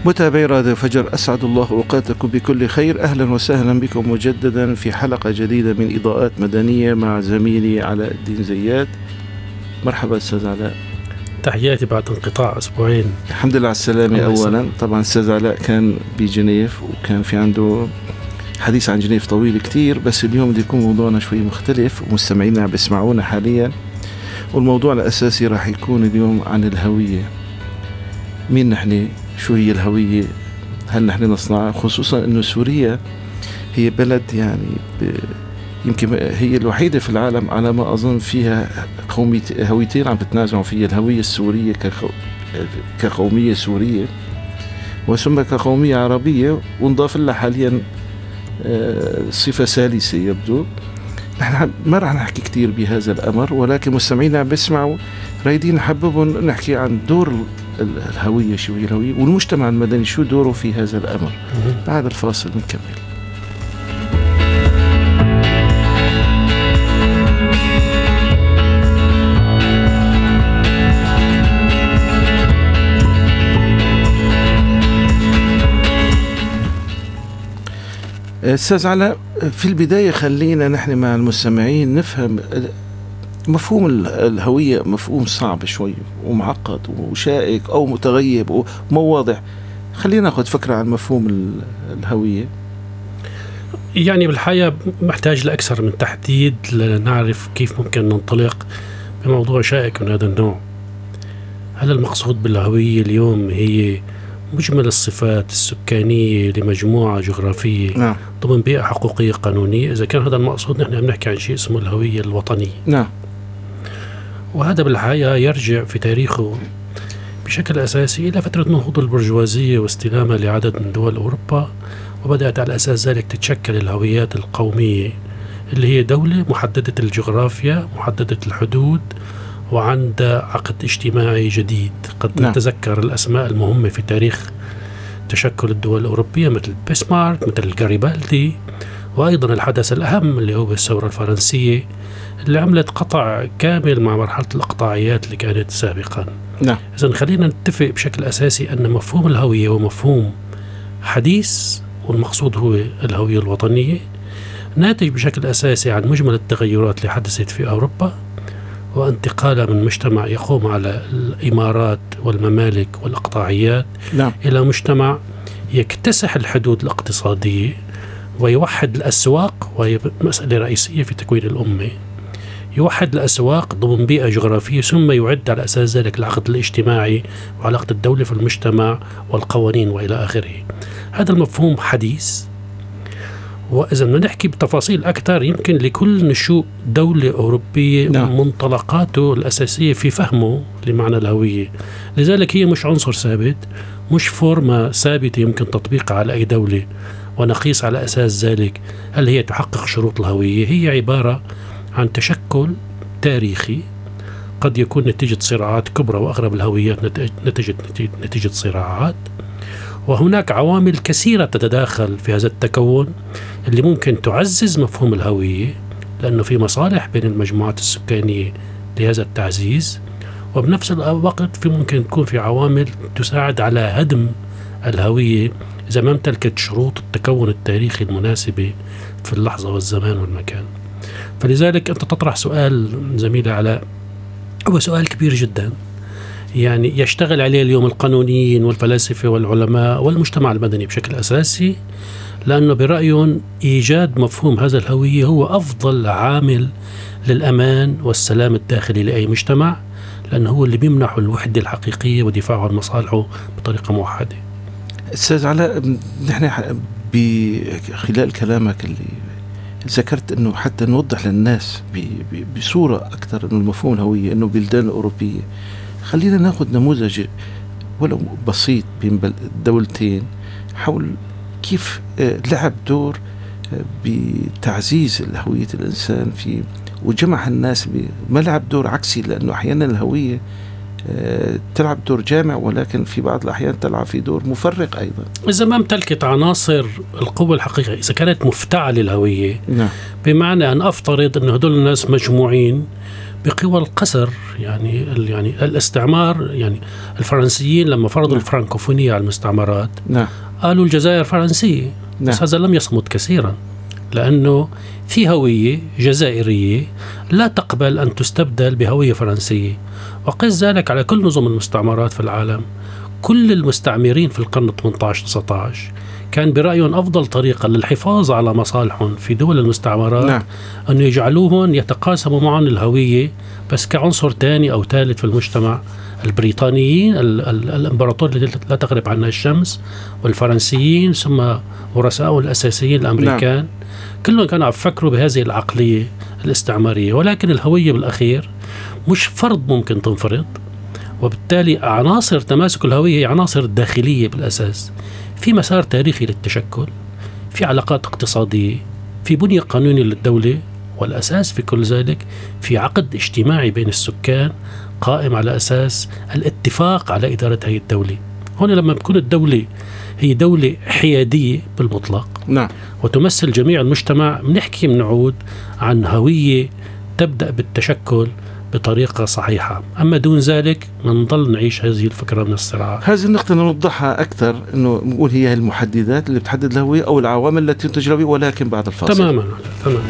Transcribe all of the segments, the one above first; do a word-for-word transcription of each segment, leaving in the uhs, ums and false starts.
متابعي راديو فجر، أسعد الله أوقاتكم بكل خير. أهلا وسهلا بكم مجددا في حلقة جديدة من إضاءات مدنية مع زميلي علاء الدين زياد. مرحبا أستاذ علاء. تحياتي بعد انقطاع أسبوعين. الحمد لله على السلامة. أولا طبعا أستاذ علاء كان بجنيف وكان في عنده حديث عن جنيف طويل كتير، بس اليوم بده يكون موضوعنا شوي مختلف ومستمعينا بيسمعونا حاليا، والموضوع الأساسي راح يكون اليوم عن الهوية. مين نحن؟ شو هي الهوية؟ هل نحن نصنعها؟ خصوصا أنه سوريا هي بلد يعني يمكن هي الوحيدة في العالم على ما أظن فيها هويتين عم بتنازعوا فيها، الهوية السورية كقومية سورية وثم كقومية عربية، ونضاف لها حاليا صفة ثالثة يبدو. نحن ما رح نحكي كتير بهذا الأمر، ولكن مستمعينا عم بيسمعوا رايدين نحببهم نحكي عن دور الهوية، شو هي الهوية، والمجتمع المدني شو دوره في هذا الأمر. بعد الفاصل نكمل. أستاذ علاء، في البداية خلينا نحن مع المستمعين نفهم مفهوم الهوية. مفهوم صعب شوي ومعقد وشائك أو متغيب ومو واضح. خلينا ناخذ فكرة عن مفهوم الهوية. يعني بالحقيقة محتاج لأكثر من تحديد لنعرف كيف ممكن ننطلق بموضوع شائك من هذا النوع. هل المقصود بالهوية اليوم هي مجمل الصفات السكانية لمجموعة جغرافية نعم. ضمن بيئة حقوقية قانونية؟ إذا كان هذا المقصود نحن بنحكي عن شيء اسمه الهوية الوطنية نعم. وهذا بالحقيقة يرجع في تاريخه بشكل أساسي إلى فترة نهوض البرجوازية واستلامها لعدد من دول أوروبا، وبدأت على أساس ذلك تتشكل الهويات القومية اللي هي دولة محددة الجغرافيا محددة الحدود وعند عقد اجتماعي جديد. قد نعم. نتذكر الأسماء المهمة في تاريخ تشكل الدول الأوروبية مثل بيسمارك، مثل غاريبالدي، وأيضا الحدث الأهم اللي هو الثورة الفرنسية اللي عملت قطع كامل مع مرحلة الإقطاعيات اللي كانت سابقا نعم. إذن خلينا نتفق بشكل أساسي أن مفهوم الهوية هو مفهوم حديث، والمقصود هو الهوية الوطنية، ناتج بشكل أساسي عن مجمل التغيرات اللي حدثت في أوروبا، وانتقالها من مجتمع يقوم على الإمارات والممالك والإقطاعيات نعم. إلى مجتمع يكتسح الحدود الاقتصادية ويوحد الأسواق، وهي مسألة رئيسية في تكوين الأمة. يوحد الأسواق ضمن بيئة جغرافية، ثم يعد على أساس ذلك العقد الاجتماعي وعلاقة الدولة في المجتمع والقوانين وإلى آخره. هذا المفهوم حديث، وإذا بدنا نحكي بتفاصيل أكثر يمكن لكل نشوء دولة أوروبية نعم. منطلقاته الأساسية في فهمه لمعنى الهوية. لذلك هي مش عنصر ثابت، مش فورمة ثابتة يمكن تطبيقها على أي دولة ونقيس على أساس ذلك هل هي تحقق شروط الهوية. هي عبارة عن تشكل تاريخي قد يكون نتيجة صراعات كبرى، وأغلب الهويات نتيجة نتيجة صراعات، وهناك عوامل كثيرة تتداخل في هذا التكون اللي ممكن تعزز مفهوم الهوية، لأنه في مصالح بين المجموعات السكانية لهذا التعزيز، وبنفس الوقت في ممكن تكون في عوامل تساعد على هدم الهوية إذا ما امتلكت شروط التكون التاريخي المناسبة في اللحظة والزمان والمكان. فلذلك أنت تطرح سؤال زميلي علاء، هو سؤال كبير جدا يعني يشتغل عليه اليوم القانونيين والفلاسفة والعلماء والمجتمع المدني بشكل أساسي، لأنه برأيهم إيجاد مفهوم هذا الهوية هو أفضل عامل للأمان والسلام الداخلي لأي مجتمع، لأنه هو اللي بيمنحه الوحدة الحقيقية ودفاعه عن مصالحه بطريقة موحدة. أستاذ علاء، نحن بخلال كلامك اللي ذكرت أنه حتى نوضح للناس بصورة أكثر أنه المفهوم الهوية أنه بلدان أوروبية، خلينا ناخذ نموذج ولو بسيط بين الدولتين حول كيف لعب دور بتعزيز هوية الإنسان في وجمع الناس، ما لعب دور عكسي، لأنه أحيانا الهوية تلعب دور جامع، ولكن في بعض الأحيان تلعب في دور مفرق أيضا. إذا ما امتلكت عناصر القوة الحقيقية، إذا كانت مفتعلة الهوية نعم. بمعنى أن أفترض أن هدول الناس مجموعين بقوى القسر. يعني يعني الاستعمار، يعني الفرنسيين لما فرضوا الفرنكوفونية على المستعمرات نعم. قالوا الجزائر فرنسية. نعم. بس هذا لم يصمت كثيرا، لأنه في هوية جزائرية لا تقبل أن تستبدل بهوية فرنسية. وقس ذلك على كل نظم المستعمرات في العالم. كل المستعمرين في القرن الثامن عشر تسعة عشر كان برأيهم أفضل طريقة للحفاظ على مصالحهم في دول المستعمرات نعم. أن يجعلوهم يتقاسموا معهم الهوية بس كعنصر ثاني أو ثالث في المجتمع. البريطانيين الإمبراطور الذي لا تغرب عنها الشمس، والفرنسيين، ثم ورثائهم الأساسيين الأمريكان نعم. كلهم كانوا يفكروا بهذه العقلية الاستعمارية. ولكن الهوية بالأخير مش فرض ممكن تنفرض، وبالتالي عناصر تماسك الهوية هي عناصر داخلية بالأساس. في مسار تاريخي للتشكل، في علاقات اقتصادية، في بنية قانونية للدولة، والأساس في كل ذلك في عقد اجتماعي بين السكان قائم على أساس الاتفاق على إدارة هذه الدولة. هون لما بتكون الدولة هي دولة حيادية بالمطلق نعم. وتمثل جميع المجتمع، بنحكي بنعود عن هوية تبدأ بالتشكل بطريقة صحيحة. أما دون ذلك نضل نعيش هذه الفكرة من الصراع. هذه النقطة نوضحها أكثر، إنه نقول هي المحددات اللي بتحدد الهوية أو العوامل التي تنتج الهوية، ولكن بعد الفاصل. تماما تماما.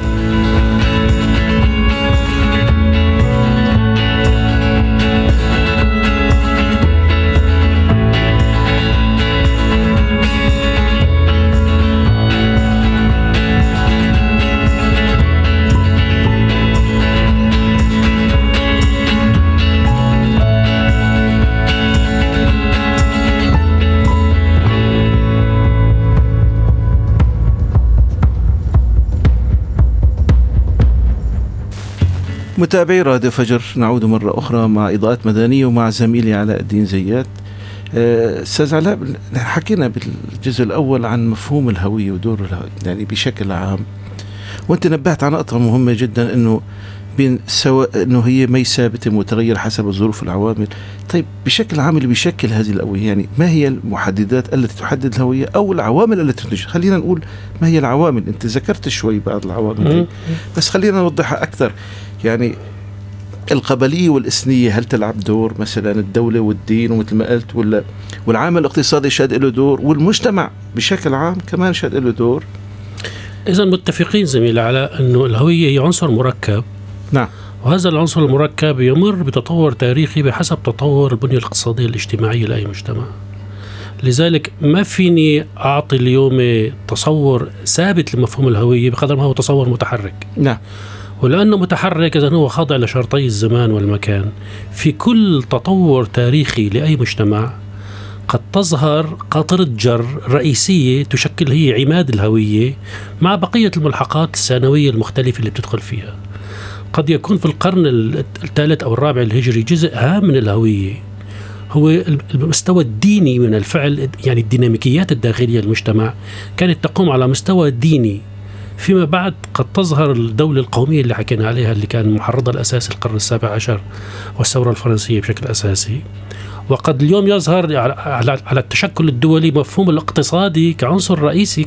متابعي راديو فجر، نعود مرة أخرى مع إضاءات مدنية ومع زميلي علاء الدين زيات. أستاذ علاء، حكينا بالجزء الأول عن مفهوم الهوية ودور الهوية يعني بشكل عام، وأنت نبهت على نقطة مهمة جدا، إنه بين سواء إنه هي ما ثابتة متغير حسب الظروف والعوامل. طيب بشكل عام اللي بيشكل هذه الهوية، يعني ما هي المحددات التي تحدد الهوية أو العوامل التي تنتج؟ خلينا نقول ما هي العوامل. أنت ذكرت شوي بعض العوامل، بس خلينا نوضحها أكثر. يعني القبلية والإثنية هل تلعب دور؟ مثلا الدولة والدين ومثل ما قلت، ولا والعامل الاقتصادي شاد له دور، والمجتمع بشكل عام كمان شاد له دور؟ إذا متفقين زميلي على أنه الهوية هي عنصر مركب. نعم. وهذا العنصر المركب يمر بتطور تاريخي بحسب تطور البنية الاقتصادية الاجتماعية لأي مجتمع. لذلك ما فيني أعطي اليوم تصور ثابت لمفهوم الهوية بقدر ما هو تصور متحرك. نعم. ولأنه متحرك إذن هو خاضع لشرطي الزمان والمكان. في كل تطور تاريخي لأي مجتمع قد تظهر قاطرة جر رئيسية تشكل هي عماد الهوية مع بقية الملحقات الثانوية المختلفة اللي بتدخل فيها. قد يكون في القرن الثالث أو الرابع الهجري جزء هام من الهوية هو المستوى الديني من الفعل، يعني الديناميكيات الداخلية للمجتمع كانت تقوم على مستوى ديني. فيما بعد قد تظهر الدولة القومية اللي حكينا عليها اللي كان محرضها الأساسي القرن السابع عشر والثورة الفرنسية بشكل أساسي. وقد اليوم يظهر على التشكل الدولي مفهوم الاقتصادي كعنصر رئيسي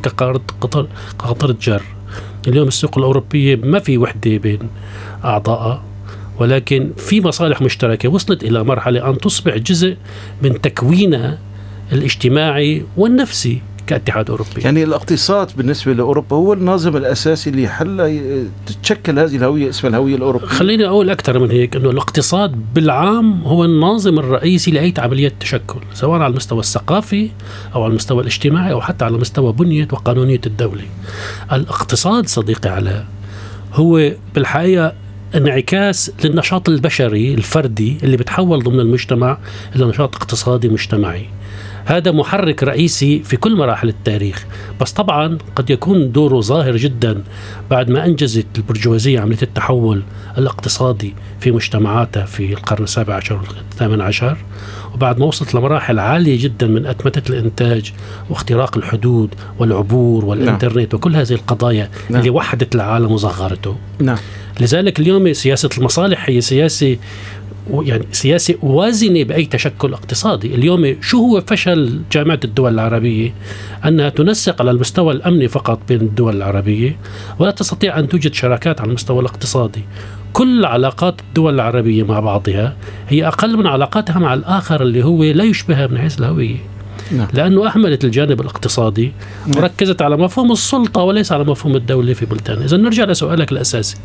كقطرة جر. اليوم السوق الأوروبية ما في وحدة بين أعضائها، ولكن في مصالح مشتركة وصلت إلى مرحلة أن تصبح جزء من تكوينها الاجتماعي والنفسي كاتحاد أوروبي. يعني الاقتصاد بالنسبة لأوروبا هو النظام الأساسي اللي حل تتشكل هذه الهوية اسمها الهوية الأوروبية. خليني أقول أكثر من هيك، أنه الاقتصاد بالعام هو الناظم الرئيسي لأي عملية تشكل، سواء على المستوى الثقافي أو على المستوى الاجتماعي أو حتى على مستوى بنية وقانونية الدولة. الاقتصاد صديقي علاء هو بالحقيقة انعكاس للنشاط البشري الفردي اللي بتحول ضمن المجتمع إلى نشاط اقتصادي مجتمعي. هذا محرك رئيسي في كل مراحل التاريخ، بس طبعا قد يكون دوره ظاهر جدا بعد ما أنجزت البرجوازية عملية التحول الاقتصادي في مجتمعاتها في القرن السابع عشر والثامن عشر، وبعد ما وصلت لمراحل عالية جدا من أتمتة الإنتاج واختراق الحدود والعبور والإنترنت. نعم. وكل هذه القضايا. نعم. اللي وحدت العالم وصغرته. نعم. لذلك اليوم سياسة المصالح هي سياسة يعني سياسة وازنة بأي تشكل اقتصادي. اليوم شو هو فشل جامعة الدول العربية؟ أنها تنسق على المستوى الأمني فقط بين الدول العربية، ولا تستطيع أن توجد شراكات على المستوى الاقتصادي. كل علاقات الدول العربية مع بعضها هي أقل من علاقاتها مع الآخر اللي هو لا يشبهها من حيث الهوية. نعم. لأنه أهملت الجانب الاقتصادي وركزت على مفهوم السلطة وليس على مفهوم الدولة في بلدان. إذا نرجع لسؤالك الأساسي،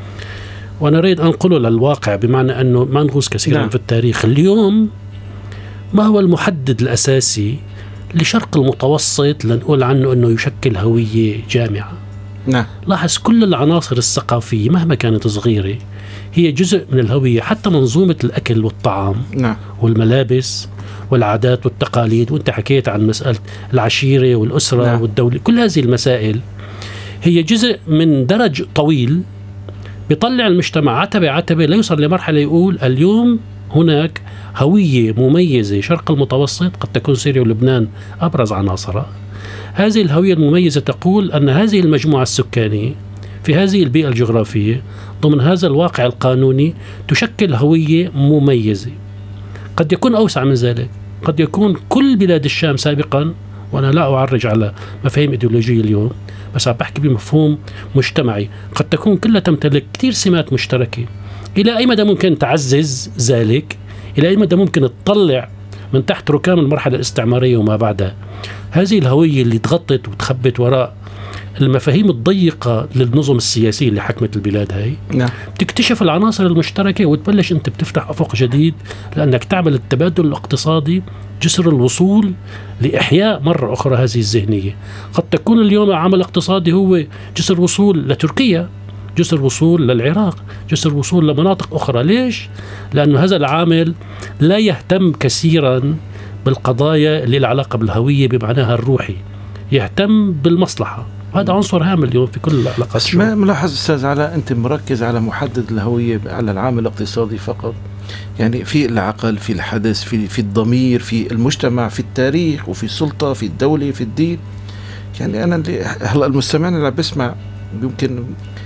وأنا أريد أنقله للواقع، بمعنى أنه ما نغوص كثيرا نعم. في التاريخ. اليوم ما هو المحدد الأساسي لشرق المتوسط لنقول عنه أنه يشكل هوية جامعة؟ نعم. لاحظ كل العناصر الثقافية مهما كانت صغيرة هي جزء من الهوية، حتى منظومة الأكل والطعام نعم. والملابس والعادات والتقاليد، وانت حكيت عن مسألة العشيرة والأسرة نعم. والدولة. كل هذه المسائل هي جزء من درج طويل بيطلع المجتمع عتبة عتبة ليوصل لمرحلة يقول اليوم هناك هوية مميزة. شرق المتوسط قد تكون سوريا ولبنان أبرز عناصرها. هذه الهوية المميزة تقول أن هذه المجموعة السكانية في هذه البيئة الجغرافية ضمن هذا الواقع القانوني تشكل هوية مميزة. قد يكون أوسع من ذلك، قد يكون كل بلاد الشام سابقا، وأنا لا أعرج على مفاهيم إيديولوجية اليوم، بس عم بحكي بمفهوم مجتمعي، قد تكون كلها تمتلك كثير سمات مشتركة. إلى أي مدى ممكن تعزز ذلك؟ إلى أي مدى ممكن تطلع من تحت ركام المرحلة الاستعمارية وما بعدها هذه الهوية اللي تغطت وتخبت وراء المفاهيم الضيقة للنظم السياسية اللي حكمت البلاد هاي نعم. بتكتشف العناصر المشتركة وتبلش أنت بتفتح أفق جديد، لأنك تعمل التبادل الاقتصادي جسر الوصول لإحياء مرة أخرى هذه الذهنية. قد تكون اليوم عمل اقتصادي هو جسر وصول لتركيا، جسر وصول للعراق، جسر وصول لمناطق أخرى. ليش؟ لأنه هذا العامل لا يهتم كثيرا بالقضايا اللي العلاقة بالهوية بمعناها الروحي، يهتم بالمصلحة. هذا عنصر هام اليوم في كل العلاقات. ما ملاحظ أستاذ علاء أنت مركز على محدد الهوية على العامل الاقتصادي فقط، يعني في العقل، في الحدث، في في الضمير، في المجتمع، في التاريخ، وفي السلطة، في الدولة، في الدين. يعني أنا هلا المستمعين اللي بسمع يمكن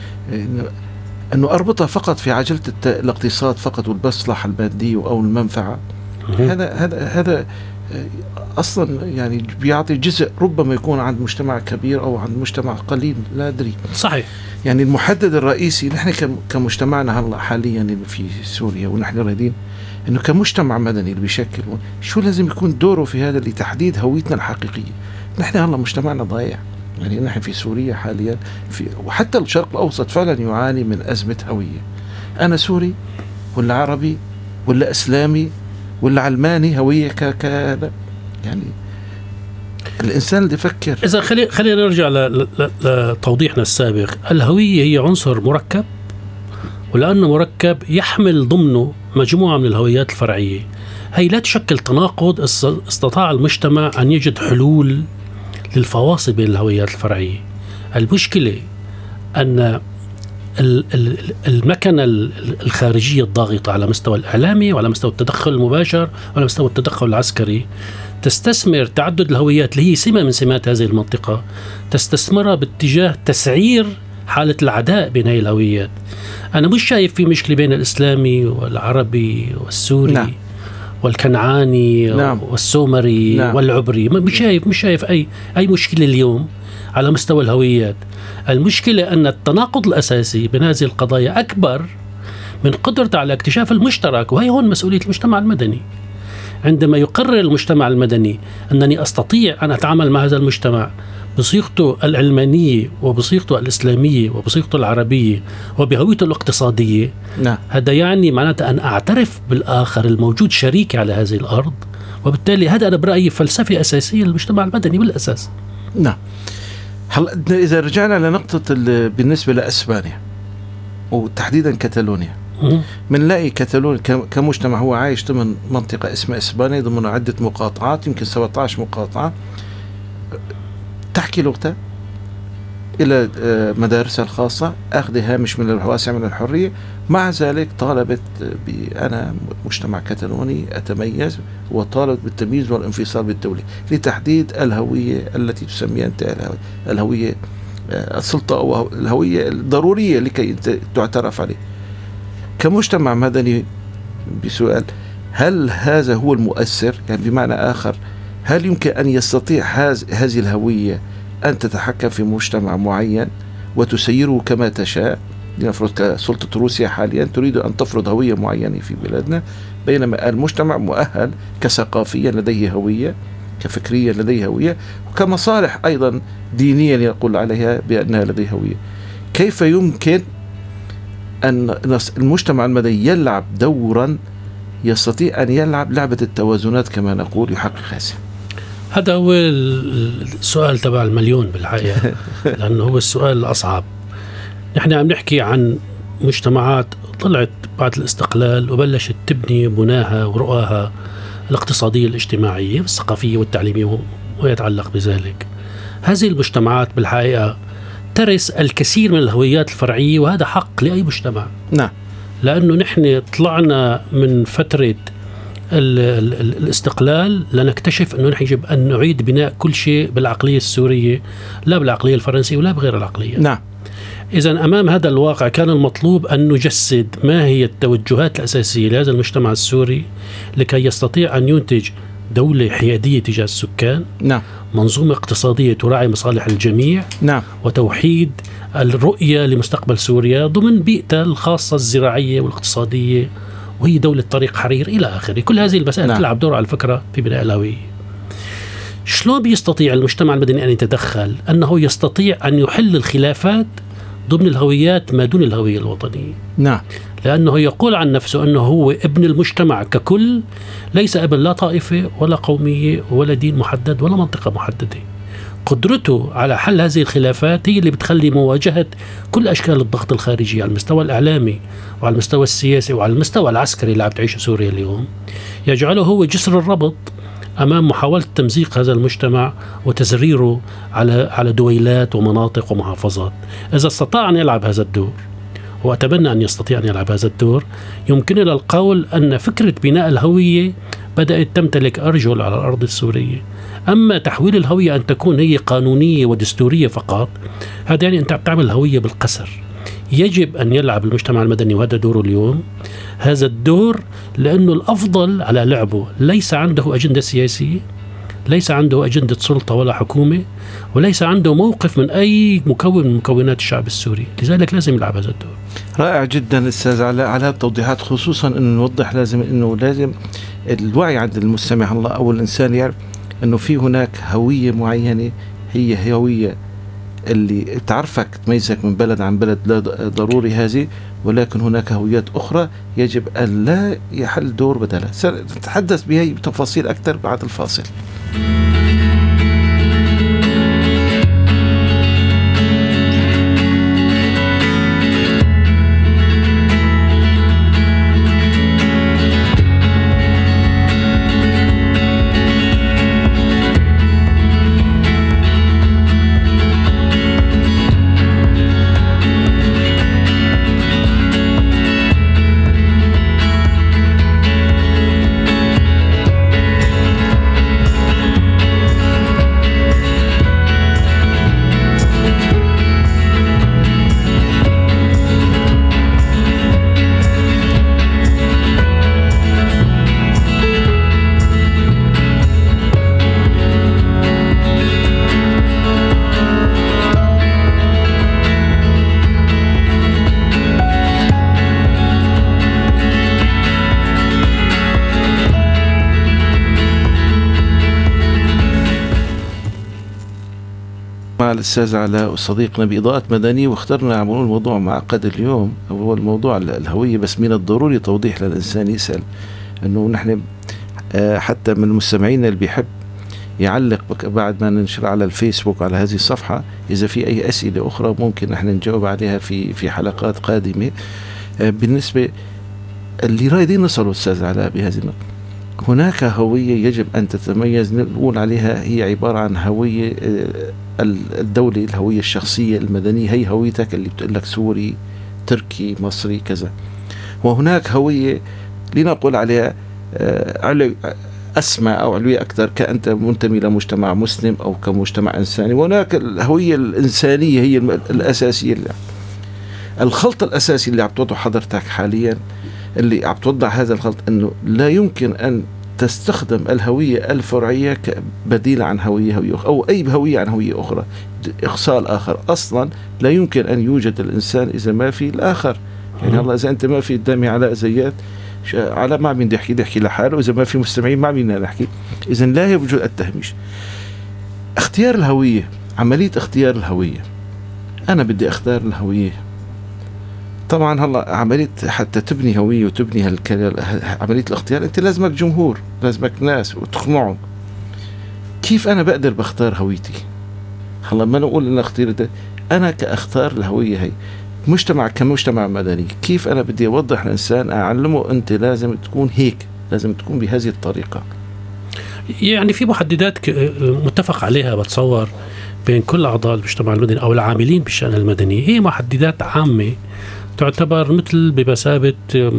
أنه أربطها فقط في عجلة الاقتصاد فقط والمصلحة المادية أو المنفعة. هذا هذا هذا أصلا يعني بيعطي جزء ربما يكون عند مجتمع كبير أو عند مجتمع قليل، لا أدري. صحيح. يعني المحدد الرئيسي نحن كمجتمعنا هلا حاليا في سوريا، ونحن رايدين إنه كمجتمع مدني اللي بيشكل شو لازم يكون دوره في هذا لتحديد هويتنا الحقيقية. نحن هلا مجتمعنا ضايع، يعني نحن في سوريا حاليا في وحتى الشرق الأوسط فعلا يعاني من أزمة هوية. أنا سوري ولا عربي ولا إسلامي ولا علماني؟ هوية كهذا يعني الإنسان اللي يفكر. إذا خلي خلينا نرجع لتوضيحنا السابق. الهوية هي عنصر مركب، ولأنه مركب يحمل ضمنه مجموعة من الهويات الفرعية. هي لا تشكل تناقض استطاع المجتمع أن يجد حلول للفواصل بين الهويات الفرعية. المشكلة أن المكنة الخارجية الضاغطة على مستوى الإعلامي وعلى مستوى التدخل المباشر وعلى مستوى التدخل العسكري تستثمر تعدد الهويات اللي هي سمة من سمات هذه المنطقة، تستثمرها باتجاه تسعير حالة العداء بين هذه الهويات. أنا مش شايف في مشكلة بين الإسلامي والعربي والسوري نعم. والكنعاني نعم. والسومري نعم. والعبري، مش شايف مش شايف أي أي مشكلة اليوم على مستوى الهويات. المشكلة أن التناقض الأساسي بين هذه القضايا أكبر من قدرته على اكتشاف المشترك، وهي هون مسؤولية المجتمع المدني. عندما يقرر المجتمع المدني أنني أستطيع أن أتعامل مع هذا المجتمع بصيغته العلمانية وبصيغته الإسلامية وبصيغته العربية وبهويته الاقتصادية نعم. هذا يعني معناته أن أعترف بالآخر الموجود شريكي على هذه الأرض، وبالتالي هذا أنا برأيي فلسفة أساسية للمجتمع المدني بالأساس. نعم. هلا إذا رجعنا لنقطة بالنسبة لأسبانيا وتحديدا كتالونيا، منلاقي كتالونيا كمجتمع هو عايش ضمن منطقة اسمها إسبانيا، ضمن عدة مقاطعات يمكن سبعة عشر مقاطعة تحكي لغتها، إلى مدارسها الخاصة، أخذ هامش من الواسع من الحرية. مع ذلك طالبت بأنا مجتمع كتالوني أتميز، وطالبت بالتمييز والانفصال بالدولة لتحديد الهوية التي تسميها أنت الهوية السلطة أو الهوية الضرورية لكي تعترف عليه. كمجتمع مدني بسؤال: هل هذا هو المؤثر؟ يعني بمعنى آخر، هل يمكن أن يستطيع هذه الهوية أن تتحكم في مجتمع معين وتسيره كما تشاء؟ لنفرض كسلطة روسيا حاليا تريد أن تفرض هوية معينة في بلادنا، بينما المجتمع مؤهل كثقافيا لديه هوية، كفكريا لديه هوية، وكمصالح أيضا دينيا يقول عليها بأنها لديه هوية. كيف يمكن أن المجتمع المدني يلعب دورا يستطيع أن يلعب لعبة التوازنات كما نقول يحقق هذا؟ هذا هو السؤال تبع المليون بالحقيقة، لأنه هو السؤال الأصعب. نحن عم نحكي عن مجتمعات طلعت بعد الاستقلال وبلشت تبني بناها ورؤاها الاقتصادية الاجتماعية والثقافية والتعليمية ويتعلق بذلك. هذه المجتمعات بالحقيقة ترث الكثير من الهويات الفرعية، وهذا حق لأي مجتمع. نعم. لأنه نحن طلعنا من فترة ال ال الاستقلال لنكتشف أنه نحن يجب أن نعيد بناء كل شيء بالعقلية السورية، لا بالعقلية الفرنسية ولا بغير العقلية. نعم. إذن أمام هذا الواقع كان المطلوب أن نجسد ما هي التوجهات الأساسية لهذا المجتمع السوري لكي يستطيع أن ينتج دولة حيادية تجاه السكان. نعم. منظومة اقتصادية تراعي مصالح الجميع. نعم. وتوحيد الرؤية لمستقبل سوريا ضمن بيئتها الخاصة الزراعية والاقتصادية، وهي دولة طريق حرير إلى آخره. كل هذه المسائل نعم. تلعب دور على الفكرة في بناء الهوية. شلون بيستطيع المجتمع المدني أن يتدخل؟ أنه يستطيع أن يحل الخلافات ضمن الهويات ما دون الهوية الوطنية. نعم. لأنه يقول عن نفسه أنه هو ابن المجتمع ككل، ليس ابن لا طائفة ولا قومية ولا دين محدد ولا منطقة محددة. قدرته على حل هذه الخلافات هي اللي بتخلي مواجهة كل أشكال الضغط الخارجي على المستوى الإعلامي وعلى المستوى السياسي وعلى المستوى العسكري اللي عم تعيشه سوريا اليوم، يجعله هو جسر الربط أمام محاولة تمزيق هذا المجتمع وتزريره على على دويلات ومناطق ومحافظات. إذا استطاع أن يلعب هذا الدور، وأتمنى أن يستطيع أن يلعب هذا الدور، يمكننا القول أن فكرة بناء الهوية بدأت تمتلك أرجل على الأرض السورية. أما تحويل الهوية أن تكون هي قانونية ودستورية فقط، هذا يعني أنت بتعمل هوية بالقسر. يجب أن يلعب المجتمع المدني، وهذا دوره اليوم، هذا الدور، لأنه الأفضل على لعبه ليس عنده أجندة سياسية، ليس عنده أجندة سلطة ولا حكومة، وليس عنده موقف من أي مكون من مكونات الشعب السوري. لذلك لازم يلعب هذا الدور. رائع جدا أستاذ على على التوضيحات، خصوصا أنه نوضح لازم أنه لازم الوعي عند المستمع الله أو الإنسان يعرف أنه في هناك هوية معينة، هي هوية اللي تعرفك تميزك من بلد عن بلد، لا ضروري هذه، ولكن هناك هويات أخرى يجب أن لا يحل دور بدلها. سنتحدث بهي بتفاصيل أكثر بعد الفاصل. مع الأستاذ علاء وصديقنا بإضاءة مدنية، واخترنا عملون موضوع معقد اليوم، هو الموضوع الهوية. بس من الضروري توضيح للإنسان يسأل أنه نحن حتى من المستمعين اللي بيحب يعلق بعد ما ننشر على الفيسبوك على هذه الصفحة، إذا في أي أسئلة أخرى ممكن نحن نجاوب عليها في في حلقات قادمة. بالنسبة اللي رايدين نصلوا أستاذ علاء بهذه النقطة، هناك هوية يجب أن تتميز، نقول عليها هي عبارة عن هوية الدولة، الهوية الشخصية المدنية، هي هويتك اللي بتقول لك سوري، تركي، مصري، كذا. وهناك هوية لنقول عليها علو أسمى أو علوية أكثر، كأنت منتمي لمجتمع مسلم أو كمجتمع إنساني. وهناك الهوية الإنسانية هي الأساسية. اللي الخلط الأساسي اللي عم توضح حضرتك حاليا اللي عم توضع هذا الخلط، أنه لا يمكن أن تستخدم الهوية الفرعية كبديل عن هوية هوية أخرى، أو أي هوية عن هوية أخرى. إخصاء الآخر أصلا لا يمكن أن يوجد الإنسان إذا ما في الآخر. يعني الله، إذا أنت ما في قدامي علاء زيات، على ما عم يحكي يحكي لحاله، إذا ما في مستمعين ما عم نحكي. إذا لا يوجد التهميش. اختيار الهوية، عملية اختيار الهوية، أنا بدي أختار الهوية. طبعا هلا عملية حتى تبني هوية وتبني هالكلام، عملية الاختيار أنت لازمك جمهور، لازمك ناس وتقنعهم. كيف أنا بقدر بختار هويتي؟ هلا ما نقول إن اختيار، أنا كأختار الهوية هي مجتمع كمجتمع مدني، كيف أنا بدي أوضح الإنسان، أعلمه أنت لازم تكون هيك، لازم تكون بهذه الطريقة. يعني في محددات متفق عليها بتصور بين كل أعضاء المجتمع المدني أو العاملين بالشأن المدني، هي محددات عامة تعتبر مثل بمثابة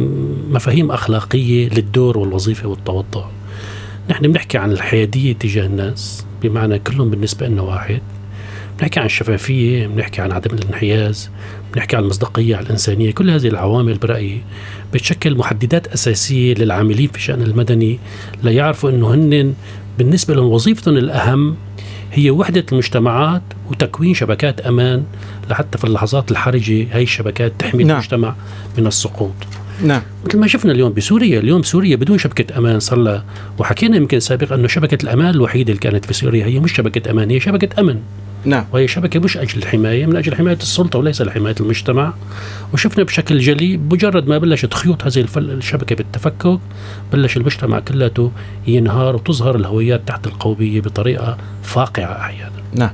مفاهيم أخلاقية للدور والوظيفة والتوضع. نحن بنحكي عن الحيادية تجاه الناس، بمعنى كلهم بالنسبة لنا واحد. بنحكي عن الشفافية، بنحكي عن عدم الانحياز، بنحكي عن المصداقية، على الإنسانية. كل هذه العوامل برأيي بتشكل محددات أساسية للعاملين في الشأن المدني ليعرفوا أنه هن بالنسبة لهم وظيفتهم الأهم هي وحدة المجتمعات وتكوين شبكات أمان لحتى في اللحظات الحرجة هاي الشبكات تحمي نعم. المجتمع من السقوط. نعم. مثل ما شفنا اليوم بسوريا، اليوم سوريا بدون شبكة أمان صار لها، وحكينا يمكن سابقا أنه شبكة الأمان الوحيدة اللي كانت في سوريا هي مش شبكة أمان، هي شبكة أمن. نعم. وهي شبكة مش أجل الحماية، من أجل حماية السلطة وليس لحماية المجتمع. وشفنا بشكل جلي مجرد ما بلشت خيوط هذه الشبكة بالتفكك بلش المجتمع كلته ينهار وتظهر الهويات تحت القومية بطريقة فاقعة أحيانا. نعم.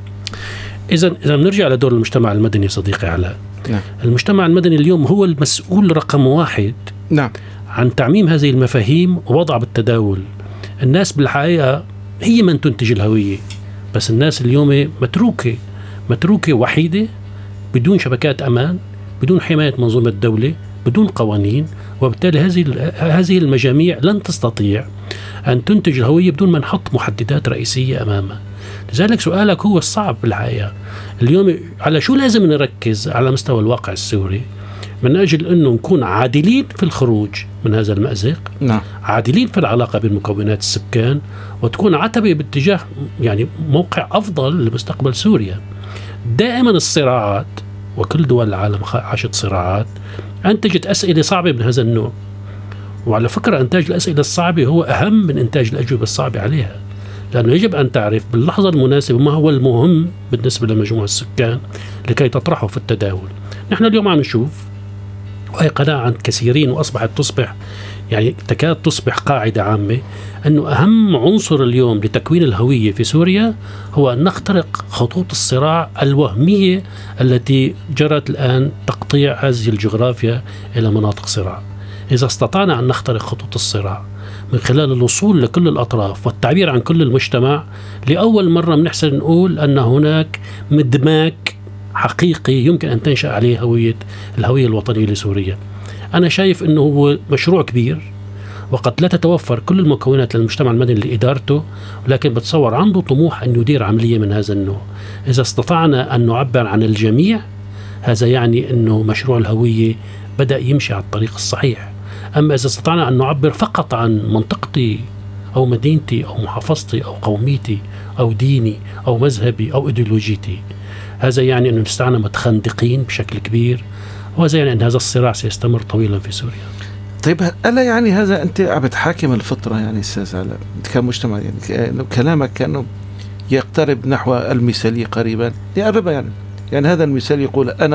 إذا إذا بنرجع لدور المجتمع المدني صديقي علاء، نعم. المجتمع المدني اليوم هو المسؤول رقم واحد نعم. عن تعميم هذه المفاهيم ووضعها بالتداول. الناس بالحقيقة هي من تنتج الهوية، بس الناس اليوم متروكة متروكة وحيدة بدون شبكات أمان، بدون حماية منظومة الدولة، بدون قوانين، وبالتالي هذه هذه المجاميع لن تستطيع أن تنتج الهوية بدون ما نحط محددات رئيسية أمامها. لذلك سؤالك هو الصعب بالحقيقة اليوم، على شو لازم نركز على مستوى الواقع السوري من أجل أنه نكون عادلين في الخروج من هذا المأزق. نعم. عادلين في العلاقة بين مكونات السكان، وتكون عتبة باتجاه يعني موقع أفضل لمستقبل سوريا. دائما الصراعات، وكل دول العالم عاشت صراعات، أنتجت أسئلة صعبة من هذا النوع. وعلى فكرة إنتاج الأسئلة الصعبة هو أهم من إنتاج الأجوبة الصعبة عليها، لأنه يجب أن تعرف باللحظة المناسبة ما هو المهم بالنسبة لمجموع السكان لكي تطرحه في التداول. نحن اليوم عم نشوف، وهي قناعة عند كثيرين وأصبحت تصبح يعني تكاد تصبح قاعدة عامة، أنه أهم عنصر اليوم لتكوين الهوية في سوريا هو أن نخترق خطوط الصراع الوهمية التي جرت الآن تقطيع هذه الجغرافيا إلى مناطق صراع. إذا استطعنا أن نخترق خطوط الصراع من خلال الوصول لكل الأطراف والتعبير عن كل المجتمع، لأول مرة بنحسن نقول أن هناك مدماك حقيقي يمكن أن تنشأ عليه هوية الهوية الوطنية لسوريا. أنا شايف أنه هو مشروع كبير، وقد لا تتوفر كل المكونات للمجتمع المدني لإدارته، ولكن بتصور عنده طموح أن يدير عملية من هذا النوع. إذا استطعنا أن نعبر عن الجميع، هذا يعني أنه مشروع الهوية بدأ يمشي على الطريق الصحيح. أما إذا استطعنا أن نعبر فقط عن منطقتي أو مدينتي أو محافظتي أو قوميتي أو ديني أو مذهبي أو إيديولوجيتي، هذا يعني أنه نستعنا متخندقين بشكل كبير، وهذا يعني أن هذا الصراع سيستمر طويلا في سوريا. طيب ألا يعني هذا أنت عم بتحاكم الفطرة يعني أستاذ علاء كمجتمع، يعني كلامك كأنه يقترب نحو المثالية قريبا يقرب، يعني يعني هذا المثال يقول أنا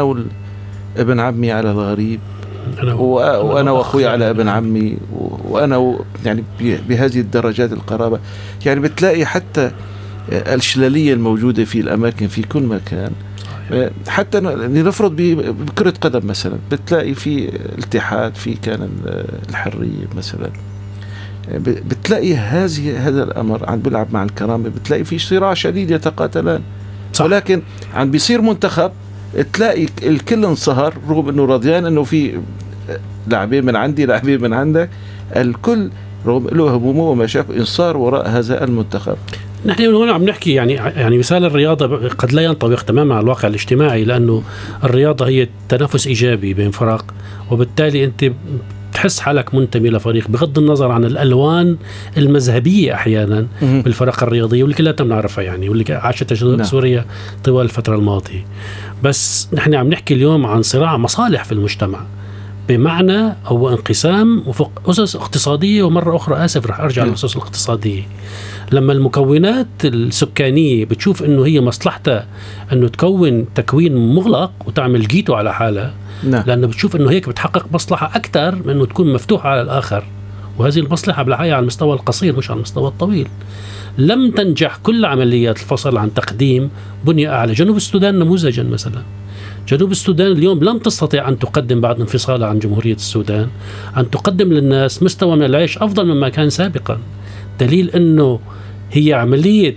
وابن عمي على الغريب، أنا و... وأنا وأخوي على ابن عمي، وأنا و... يعني بهذه الدرجات القرابة. يعني بتلاقي حتى الشلالية الموجودة في الأماكن في كل مكان. حتى نفرض بكرة قدم مثلا بتلاقي في الاتحاد، في كان الحرية مثلا، بتلاقي هذه هذا الأمر عم بيلعب مع الكرامة، بتلاقي في صراع شديد يتقاتلان. صح. ولكن عم بيصير منتخب تلاقي الكل انصهر، رغم انه رضيان انه في لاعبين من عندي لاعبين من عندك، الكل رغم له همومه ومشاكل انصار وراء هذا المنتخب. نحن هون عم نحكي يعني يعني مثال الرياضة قد لا ينطبق تماما على الواقع الاجتماعي، لأنه الرياضة هي تنافس إيجابي بين فرق، وبالتالي أنت تحس حالك منتمي لفريق بغض النظر عن الألوان المذهبية أحيانا بالفرق الرياضية واللي كلها بنعرفها يعني واللي عاشتها سوريا طوال الفترة الماضية. بس نحن عم نحكي اليوم عن صراع مصالح في المجتمع بمعنى أو انقسام وفق أسس اقتصادية. ومرة أخرى آسف رح أرجع للأسس الاقتصادية. لما المكونات السكانية بتشوف أنه هي مصلحتها أنه تكون تكوين مغلق وتعمل جيتو على حالها، نعم. لأنه بتشوف أنه هيك بتحقق مصلحة أكثر من أنه تكون مفتوحة على الآخر، وهذه المصلحة بالحقيقة على المستوى القصير مش على المستوى الطويل. لم تنجح كل عمليات الفصل عن تقديم بنية أعلى. جنوب السودان نموذجا مثلا، جنوب السودان اليوم لم تستطيع أن تقدم بعد انفصالها عن جمهورية السودان أن تقدم للناس مستوى من العيش أفضل مما كان سابقا. دليل أنه هي عملية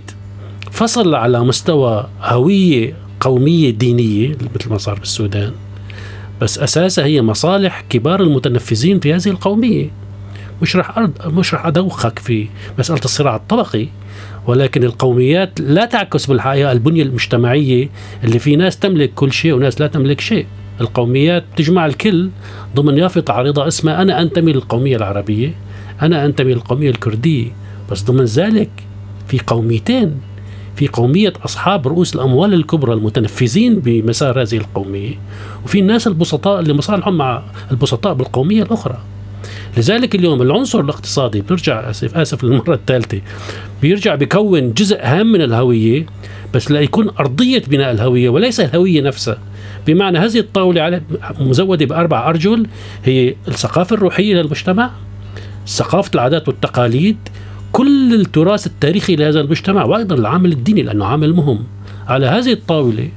فصل على مستوى هوية قومية دينية مثل ما صار بالسودان، بس أساسها هي مصالح كبار المتنفذين في هذه القومية. مش رح أرد مش رح أدوخك في مسألة الصراع الطبقي، ولكن القوميات لا تعكس بالحقيقة البنية المجتمعية اللي في ناس تملك كل شيء وناس لا تملك شيء. القوميات تجمع الكل ضمن يافطة عريضة اسمها أنا أنتمي للقومية العربية، أنا أنتمي للقومية الكردية، بس ضمن ذلك في قوميتين، في قومية أصحاب رؤوس الأموال الكبرى المتنفذين بمسار هذه القومية، وفي الناس البسطاء اللي مصالحهم مع البسطاء بالقومية الأخرى. لذلك اليوم العنصر الاقتصادي بيرجع آسف آسف للمرة الثالثة بيرجع بيكون جزء هام من الهوية، بس لا يكون أرضية بناء الهوية وليس الهوية نفسها. بمعنى هذه الطاولة على مزودة بأربع أرجل هي الثقافة الروحية للمجتمع، ثقافة العادات والتقاليد، كل التراث التاريخي لهذا المجتمع، وأيضا العامل الديني لأنه عامل مهم. على هذه الطاولة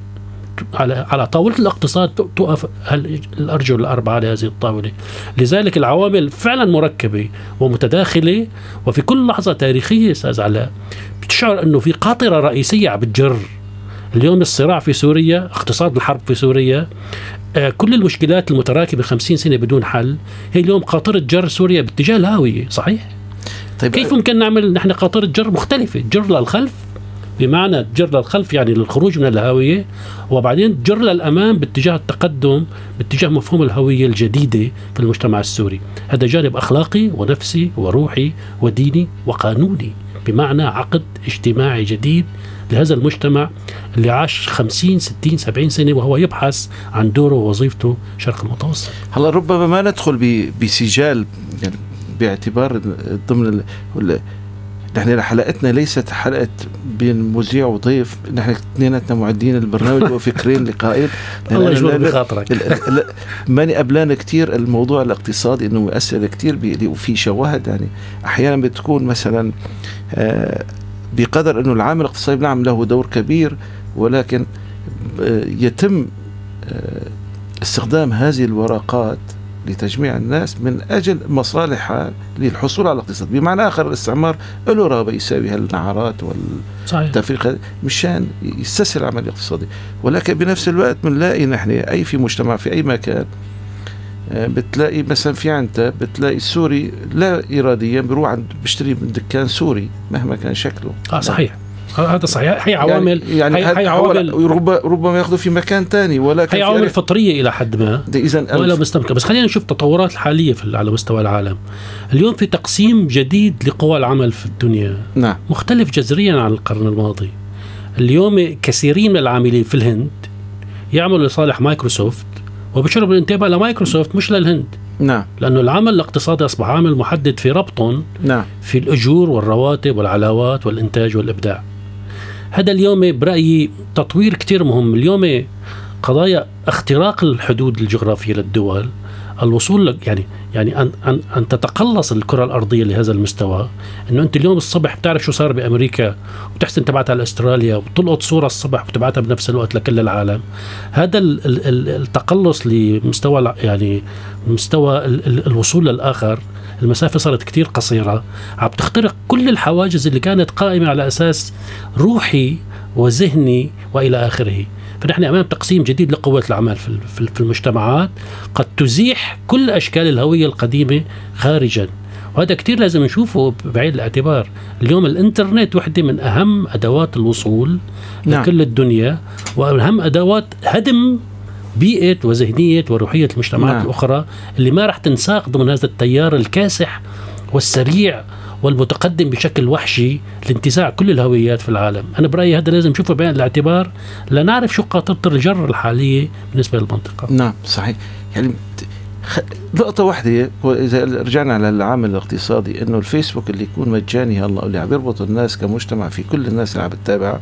على على طاولة الاقتصاد تقف الأرجل الأربعة على هذه الطاولة. لذلك العوامل فعلا مركبة ومتداخلة، وفي كل لحظة تاريخية أستاذ علاء بتشعر أنه في قاطرة رئيسية عم بتجر. اليوم الصراع في سوريا، اقتصاد الحرب في سوريا، آه كل المشكلات المتراكمة خمسين سنة بدون حل، هي اليوم قاطرة جر سوريا باتجاه الهاوية. صحيح؟ طيب كيف ممكن نعمل نحن قاطرة جر مختلفة؟ جر للخلف بمعنى جر للخلف يعني للخروج من الهوية، وبعدين جر للأمام باتجاه التقدم باتجاه مفهوم الهوية الجديدة في المجتمع السوري. هذا جانب أخلاقي ونفسي وروحي وديني وقانوني، بمعنى عقد اجتماعي جديد لهذا المجتمع اللي عاش خمسين ستين سبعين سنة وهو يبحث عن دوره ووظيفته شرق المتوسط. هلا ربما ما ندخل بسجال يعني باعتبار ضمن ال... نحن حلقتنا ليست حلقة بين مذيع وضيف، نحن اثنيناتنا معدين البرنامج وفكرين لقائين. الله يجبر بخاطرك. ماني قبلان كتير الموضوع الاقتصادي انه مؤثر كتير وفي شواهد يعني احيانا بتكون مثلا بقدر انه العامل الاقتصادي نعم له دور كبير، ولكن يتم استخدام هذه الورقات لتجميع الناس من أجل مصالحها للحصول على الاقتصاد. بمعنى آخر الاستعمار له رغبة يساوي هالنعرات والتفريق مشان يستسهل العمل الاقتصادي، ولكن بنفس الوقت بنلاقي نحن أي في مجتمع في أي مكان بتلاقي مثلا في عنتا بتلاقي السوري لا إراديا بيروح عند بيشتري من دكان سوري مهما كان شكله. آه صحيح هذا صحيح. هي عوامل يعني, يعني هي عوامل ربما ياخذوا في مكان تاني، ولكن هي عوامل فطرية إلى حد ما ولا مستمكة. بس خلينا نشوف التطورات الحالية في على مستوى العالم. اليوم في تقسيم جديد لقوى العمل في الدنيا، نعم. مختلف جذريا عن القرن الماضي. اليوم كثيرين من العاملين في الهند يعملوا لصالح مايكروسوفت وبشروا بالانتباه لمايكروسوفت مش للهند، نعم. لأنه العمل الاقتصادي أصبح عامل محدد في ربطهم، نعم. في الأجور والرواتب والعلاوات والإنتاج والإبداع. هذا اليوم برأيي تطوير كتير مهم. اليوم قضايا اختراق الحدود الجغرافية للدول، الوصول يعني يعني أن أن أن تتقلص الكرة الأرضية لهذا المستوى، إنه أنت اليوم الصبح بتعرف شو صار بأمريكا وبتحسن تبعتها لأستراليا وبتلقط صورة الصبح وبتبعتها بنفس الوقت لكل العالم. هذا التقلص لمستوى يعني مستوى الوصول للآخر، المسافة صارت كتير قصيرة، عم تخترق كل الحواجز اللي كانت قائمة على أساس روحي وذهني وإلى آخره. فنحن أمام تقسيم جديد لقوة العمل في المجتمعات قد تزيح كل أشكال الهوية القديمة خارجا، وهذا كتير لازم نشوفه بعين الاعتبار. اليوم الإنترنت وحدة من أهم أدوات الوصول، نعم. لكل الدنيا، وأهم أدوات هدم بيئة وذهنية وروحية المجتمعات نعم. الأخرى اللي ما رح تنساق ضمن هذا التيار الكاسح والسريع والمتقدم بشكل وحشي لانتزاع كل الهويات في العالم. أنا برأيي هذا لازم نشوفه بعين الاعتبار لنعرف شو قاطرة الجر الحالية بالنسبة للمنطقة. نعم صحيح. يعني خ... نقطة واحدة، إذا رجعنا على العامل الاقتصادي، إنه الفيسبوك اللي يكون مجاني هلا اللي عم يربط الناس كمجتمع في كل الناس اللي عم بتتابع،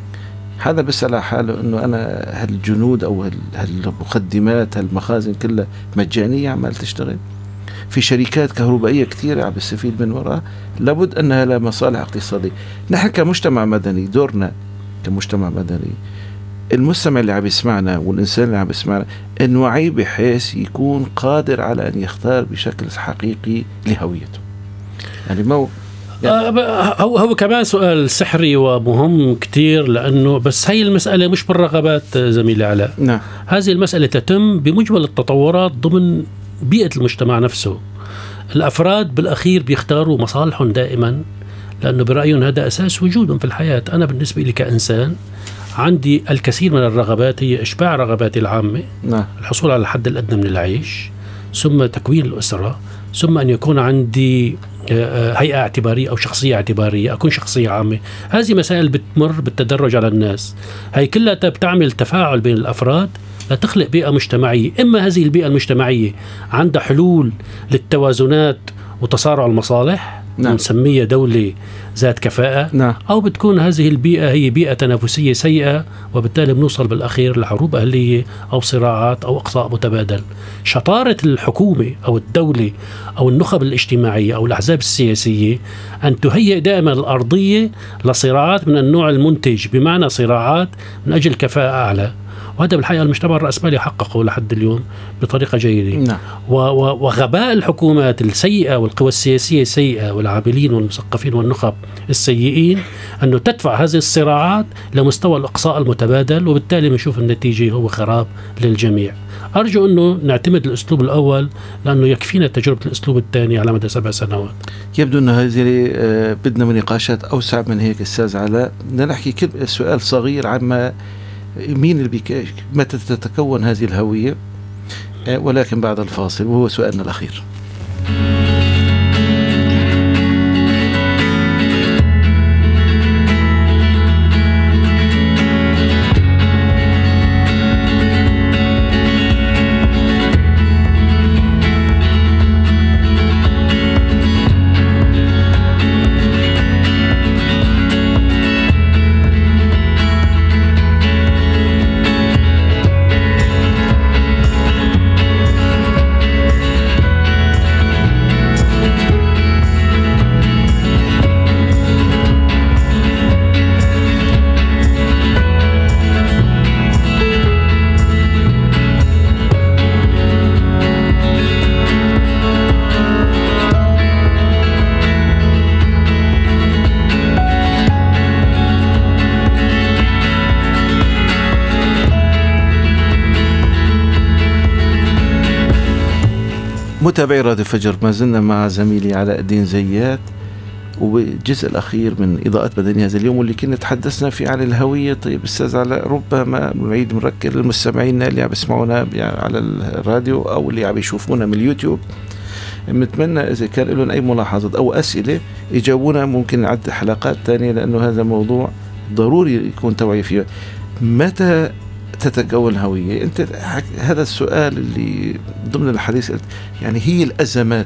هذا بيسأل على حاله إنه أنا هالجنود أو هالمقدمات هالمخازن كلها مجانية عمال تشتغل في شركات كهربائية كثيرة عم بيستفيد من وراء، لابد أنها لها مصالح اقتصادية. نحن كمجتمع مدني دورنا كمجتمع مدني، المستمع اللي عم يسمعنا والإنسان اللي عم يسمعنا، نوعي بحيث يكون قادر على أن يختار بشكل حقيقي لهويته. يعني ما يعني هو هو كمان سؤال سحري ومهم كتير، لأنه بس هي المسألة مش بالرغبات زميلي علاء. نعم. هذه المسألة تتم بمجمل التطورات ضمن بيئة المجتمع نفسه. الأفراد بالأخير بيختاروا مصالحهم دائما، لأنه برأيهم هذا أساس وجودهم في الحياة. أنا بالنسبة لي كإنسان عندي الكثير من الرغبات، هي إشباع رغباتي العامة، نعم. الحصول على الحد الأدنى من العيش، ثم تكوين الأسرة، ثم أن يكون عندي هيئة اعتبارية أو شخصية اعتبارية، أكون شخصية عامة. هذه مسائل بتمر بالتدرج على الناس، هي كلها بتعمل تفاعل بين الأفراد لتخلق بيئة مجتمعية. إما هذه البيئة المجتمعية عندها حلول للتوازنات وتصارع المصالح، نعم. نسميها دولة ذات كفاءة، نعم. أو بتكون هذه البيئة هي بيئة تنافسية سيئة، وبالتالي بنوصل بالأخير لحروب أهلية أو صراعات أو إقصاء متبادل. شطارة الحكومة أو الدولة أو النخب الاجتماعية أو الأحزاب السياسية أن تهيئ دائما الأرضية لصراعات من النوع المنتج، بمعنى صراعات من أجل كفاءة أعلى. وهذا بالحقيقة المجتمع الرأسمالي حققه لحد اليوم بطريقة جيدة. نعم. وغباء الحكومات السيئة والقوى السياسية السيئة والعاملين والمثقفين والنخب السيئين أنه تدفع هذه الصراعات لمستوى الإقصاء المتبادل، وبالتالي بنشوف النتيجة هو خراب للجميع. أرجو أنه نعتمد الأسلوب الأول، لأنه يكفينا تجربة الأسلوب الثاني على مدى سبع سنوات. يبدو أن هذه بدنا من نقاشات أوسع من هيك أستاذ علاء. بدنا نحكي كل سؤال صغير عما مين اللي بيك... متى تتكون هذه الهوية، ولكن بعد الفاصل، وهو سؤالنا الأخير. متابعي راديو فجر، ما زلنا مع زميلي علاء الدين زيات والجزء الأخير من إضاءة مدني هذا اليوم، واللي كنا تحدثنا فيه عن الهوية. طيب أستاذ علاء، ربما نعيد نذكر للمستمعين اللي عم يسمعونا على الراديو أو اللي عم يشوفونا من اليوتيوب، نتمنى إذا كان لهم أي ملاحظات أو أسئلة يجاوبونا، ممكن نعد حلقات تانية، لأنه هذا موضوع ضروري يكون توعية فيه. متى تتكون الهوية؟ أنت هذا السؤال اللي ضمن الحديث، يعني هي الأزمات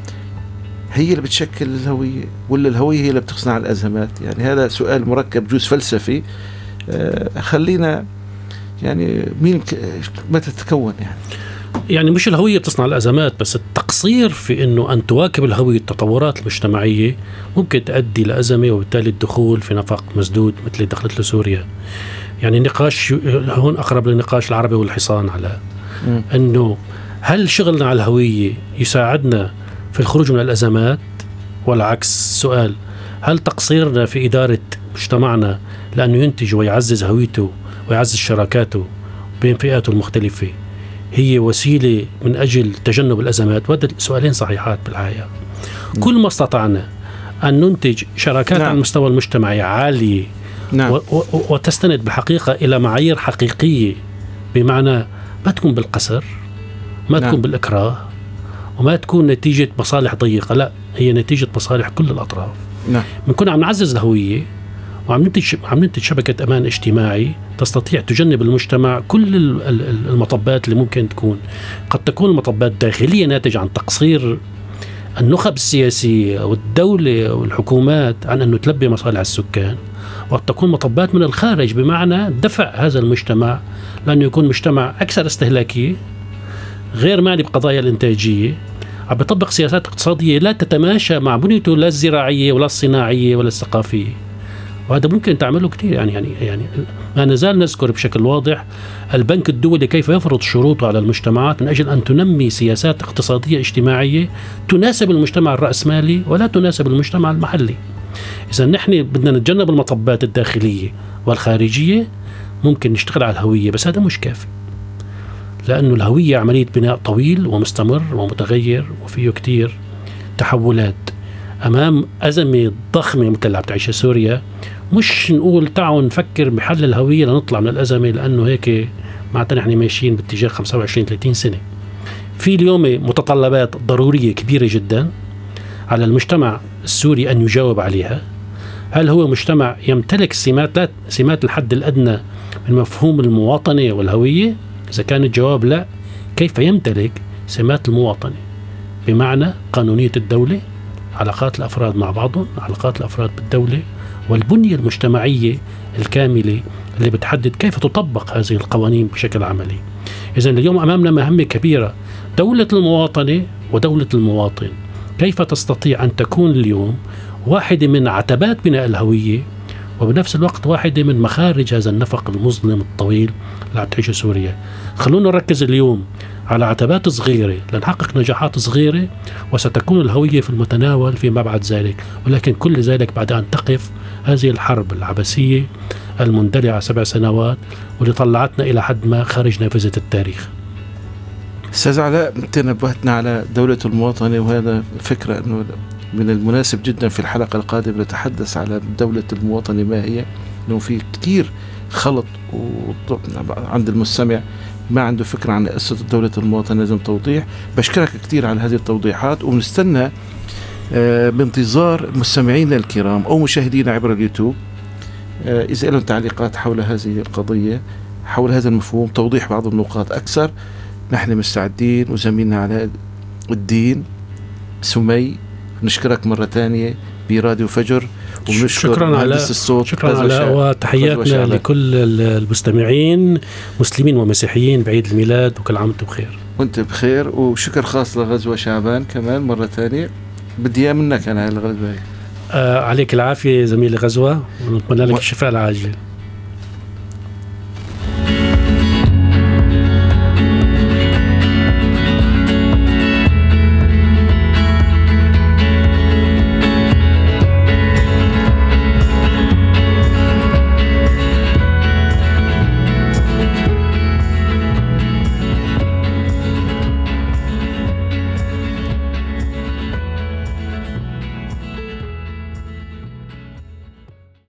هي اللي بتشكل الهوية ولا الهوية هي اللي بتصنع الأزمات؟ يعني هذا سؤال مركب جزء فلسفي. آه خلينا يعني مين متى تتكون؟ يعني يعني مش الهوية بتصنع الأزمات، بس التقصير في أنه أن تواكب الهوية التطورات المجتمعية ممكن تؤدي لأزمة، وبالتالي الدخول في نفق مسدود مثل اللي دخلت لسوريا. يعني نقاش هون أقرب للنقاش العربي والحصان، على م. أنه هل شغلنا على الهوية يساعدنا في الخروج من الأزمات، ولا عكس؟ سؤال، هل تقصيرنا في إدارة مجتمعنا لأنه ينتج ويعزز هويته ويعزز شراكاته بين فئاته المختلفة هي وسيلة من أجل تجنب الأزمات؟ وهذا سؤالين صحيحات بالحقيقة. م. كل ما استطعنا أن ننتج شراكات نعم. على المستوى المجتمعي عالية، نعم. و- و- وتستند بحقيقة إلى معايير حقيقية، بمعنى ما تكون بالقسر، ما نعم. تكون بالإكراه، وما تكون نتيجة مصالح ضيقة، لا، هي نتيجة مصالح كل الأطراف. نعم. بنكون عم نعزز الهوية وعم ننتج عم ننتج شبكة أمان اجتماعي تستطيع تجنب المجتمع كل المطبات اللي ممكن تكون. قد تكون المطبات داخلية ناتجة عن تقصير النخب السياسية والدولة والحكومات عن أنه تلبي مصالح السكان، وقد تكون مطبات من الخارج بمعنى دفع هذا المجتمع لأنه يكون مجتمع أكثر استهلاكية، غير معني بقضايا الإنتاجية، عم بيطبق سياسات اقتصادية لا تتماشى مع بنيته لا الزراعية ولا الصناعية ولا الثقافية. وهذا ممكن تعمله كتير. يعني يعني يعني ما نزال نذكر بشكل واضح البنك الدولي كيف يفرض شروطه على المجتمعات من أجل أن تنمي سياسات اقتصادية اجتماعية تناسب المجتمع الرأسمالي ولا تناسب المجتمع المحلي. إذا نحن بدنا نتجنب المطبات الداخلية والخارجية ممكن نشتغل على الهوية، بس هذا مش كافي، لأنه الهوية عملية بناء طويل ومستمر ومتغير وفيه كتير تحولات. أمام أزمة ضخمة مثل اللي عم تعيشها سوريا مش نقول تعالوا نفكر بحل الهوية لنطلع من الأزمة، لأنه هيك معناتها نحن ماشيين باتجاه خمسة وعشرين ثلاثين سنة. في اليوم متطلبات ضرورية كبيرة جدا على المجتمع السوري أن يجاوب عليها. هل هو مجتمع يمتلك سمات لا سمات الحد الأدنى من مفهوم المواطنة والهوية؟ إذا كان الجواب لا، كيف يمتلك سمات المواطنة بمعنى قانونية الدولة، علاقات الأفراد مع بعضهم، علاقات الأفراد بالدولة، والبنية المجتمعية الكاملة اللي بتحدد كيف تطبق هذه القوانين بشكل عملي. إذن اليوم أمامنا مهمة كبيرة، دولة المواطنة ودولة المواطن. كيف تستطيع أن تكون اليوم واحدة من عتبات بناء الهوية وبنفس الوقت واحدة من مخارج هذا النفق المظلم الطويل اللي عم تعيشه سوريا؟ خلونا نركز اليوم على عتبات صغيرة لنحقق نجاحات صغيرة، وستكون الهوية في المتناول فيما بعد ذلك. ولكن كل ذلك بعد أن تقف هذه الحرب العبثية المندلعة سبع سنوات واللي طلعتنا إلى حد ما خارج نافذة التاريخ. أستاذ علاء، تنبهتنا على دولة المواطنة، وهذا فكرة أنه من المناسب جدا في الحلقة القادمة نتحدث على دولة المواطنة ما هي، أنه في كتير خلط عند المستمع ما عنده فكرة عن قصة دولة المواطنة، لازم توضيح. بشكرك كتير على هذه التوضيحات، ونستنى بانتظار مستمعينا الكرام أو مشاهدينا عبر اليوتيوب إذا لهم تعليقات حول هذه القضية، حول هذا المفهوم، توضيح بعض النقاط أكثر. نحن مستعدين، وزميلنا علاء الدين سمي نشكرك مرة تانية براديو فجر، شكرا على الصوت. شكرا على وتحياتنا لكل المستمعين مسلمين ومسيحيين بعيد الميلاد، وكل عام وانتم بخير. وانت بخير، وشكر خاص لغزوة شعبان كمان مرة تانية. بدي منك أنا الغزوة. آه عليك العافية زميلي غزوة، ونتمنى لك الشفاء العاجل.